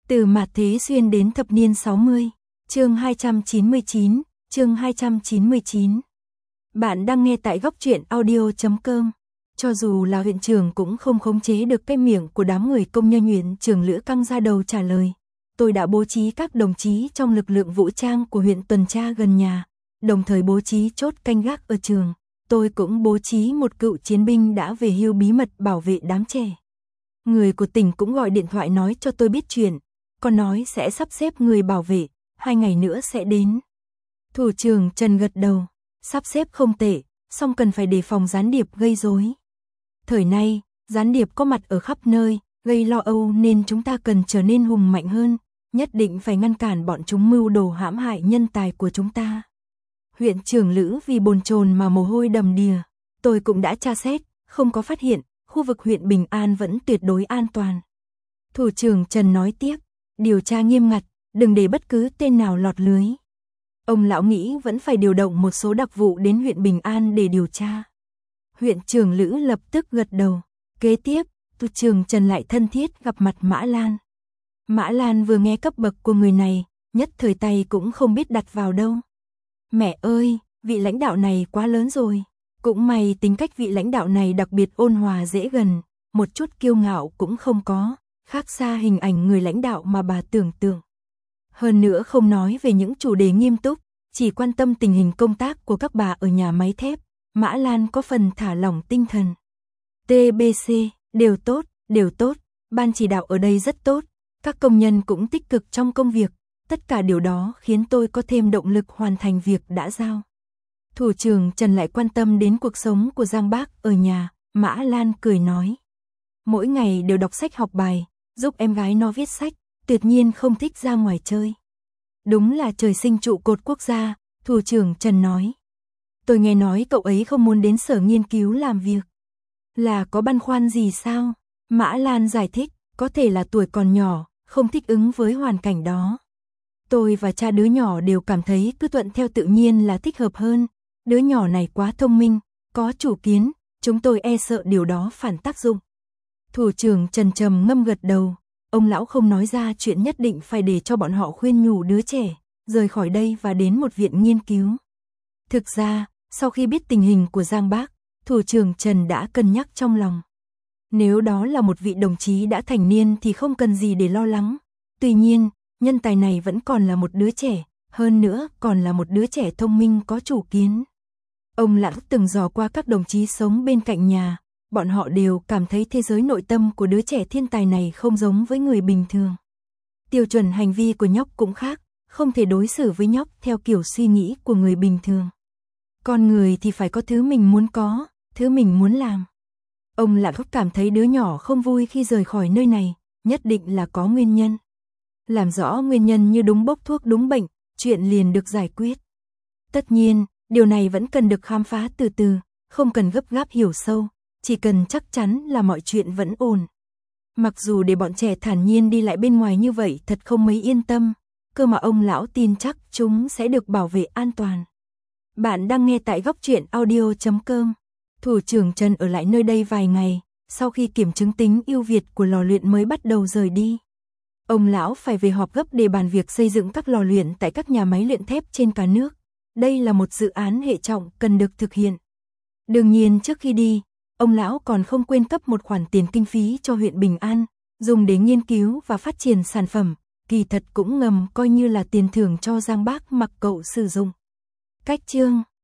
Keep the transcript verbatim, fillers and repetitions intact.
Từ mạt thế xuyên đến thập niên sáu mươi, chương hai trăm chín mươi chín, chương hai trăm chín mươi chín. Bạn đang nghe tại góc truyện audio chấm com. Cho dù là huyện trưởng cũng không khống chế được cái miệng của đám người công nhân huyện trưởng Lữ căng ra đầu trả lời. Tôi đã bố trí các đồng chí trong lực lượng vũ trang của huyện tuần tra gần nhà, đồng thời bố trí chốt canh gác ở trường. Tôi cũng bố trí một cựu chiến binh đã về hưu bí mật bảo vệ đám trẻ. Người của tỉnh cũng gọi điện thoại nói cho tôi biết chuyện, còn nói sẽ sắp xếp người bảo vệ, hai ngày nữa sẽ đến. Thủ trưởng Trần gật đầu, sắp xếp không tệ, song cần phải đề phòng gián điệp gây rối. Thời nay, gián điệp có mặt ở khắp nơi, gây lo âu nên chúng ta cần trở nên hùng mạnh hơn, nhất định phải ngăn cản bọn chúng mưu đồ hãm hại nhân tài của chúng ta. Huyện trưởng Lữ vì bồn chồn mà mồ hôi đầm đìa, tôi cũng đã tra xét, không có phát hiện, khu vực huyện Bình An vẫn tuyệt đối an toàn. Thủ trưởng Trần nói tiếp, điều tra nghiêm ngặt, đừng để bất cứ tên nào lọt lưới. Ông lão nghĩ vẫn phải điều động một số đặc vụ đến huyện Bình An để điều tra. Huyện trưởng Lữ lập tức gật đầu. Kế tiếp, thủ trưởng Trần lại thân thiết gặp mặt Mã Lan. Mã Lan vừa nghe cấp bậc của người này, nhất thời tay cũng không biết đặt vào đâu. Mẹ ơi, vị lãnh đạo này quá lớn rồi. Cũng may tính cách vị lãnh đạo này đặc biệt ôn hòa dễ gần, một chút kiêu ngạo cũng không có, khác xa hình ảnh người lãnh đạo mà bà tưởng tượng. Hơn nữa không nói về những chủ đề nghiêm túc, chỉ quan tâm tình hình công tác của các bà ở nhà máy thép, Mã Lan có phần thả lỏng tinh thần. tê bê xê, đều tốt, đều tốt, ban chỉ đạo ở đây rất tốt, các công nhân cũng tích cực trong công việc, tất cả điều đó khiến tôi có thêm động lực hoàn thành việc đã giao. Thủ trưởng Trần lại quan tâm đến cuộc sống của Giang Bác ở nhà, Mã Lan cười nói. Mỗi ngày đều đọc sách học bài, giúp em gái nó viết sách, tuyệt nhiên không thích ra ngoài chơi. Đúng là trời sinh trụ cột quốc gia, thủ trưởng Trần nói. Tôi nghe nói cậu ấy không muốn đến sở nghiên cứu làm việc. Là có băn khoăn gì sao? Mã Lan giải thích, có thể là tuổi còn nhỏ, không thích ứng với hoàn cảnh đó. Tôi và cha đứa nhỏ đều cảm thấy cứ thuận theo tự nhiên là thích hợp hơn. Đứa nhỏ này quá thông minh, có chủ kiến, chúng tôi e sợ điều đó phản tác dụng. Thủ trưởng Trần trầm ngâm gật đầu, ông lão không nói ra chuyện nhất định phải để cho bọn họ khuyên nhủ đứa trẻ, rời khỏi đây và đến một viện nghiên cứu. Thực ra, sau khi biết tình hình của Giang Bác, thủ trưởng Trần đã cân nhắc trong lòng. Nếu đó là một vị đồng chí đã thành niên thì không cần gì để lo lắng. Tuy nhiên, nhân tài này vẫn còn là một đứa trẻ, hơn nữa còn là một đứa trẻ thông minh có chủ kiến. Ông lão từng dò qua các đồng chí sống bên cạnh nhà, bọn họ đều cảm thấy thế giới nội tâm của đứa trẻ thiên tài này không giống với người bình thường. Tiêu chuẩn hành vi của nhóc cũng khác, không thể đối xử với nhóc theo kiểu suy nghĩ của người bình thường. Con người thì phải có thứ mình muốn có, thứ mình muốn làm. Ông lão cảm thấy đứa nhỏ không vui khi rời khỏi nơi này, nhất định là có nguyên nhân. Làm rõ nguyên nhân như đúng bốc thuốc đúng bệnh, chuyện liền được giải quyết. Tất nhiên, điều này vẫn cần được khám phá từ từ, không cần gấp gáp hiểu sâu, chỉ cần chắc chắn là mọi chuyện vẫn ổn. Mặc dù để bọn trẻ thản nhiên đi lại bên ngoài như vậy thật không mấy yên tâm, cơ mà ông lão tin chắc chúng sẽ được bảo vệ an toàn. Bạn đang nghe tại góc truyện audio chấm com. Thủ trưởng Trần ở lại nơi đây vài ngày, sau khi kiểm chứng tính ưu việt của lò luyện mới bắt đầu rời đi. Ông lão phải về họp gấp để bàn việc xây dựng các lò luyện tại các nhà máy luyện thép trên cả nước. Đây là một dự án hệ trọng cần được thực hiện. Đương nhiên trước khi đi, ông lão còn không quên cấp một khoản tiền kinh phí cho huyện Bình An, dùng để nghiên cứu và phát triển sản phẩm, kỳ thật cũng ngầm coi như là tiền thưởng cho Giang Bác mặc cậu sử dụng. Cách chương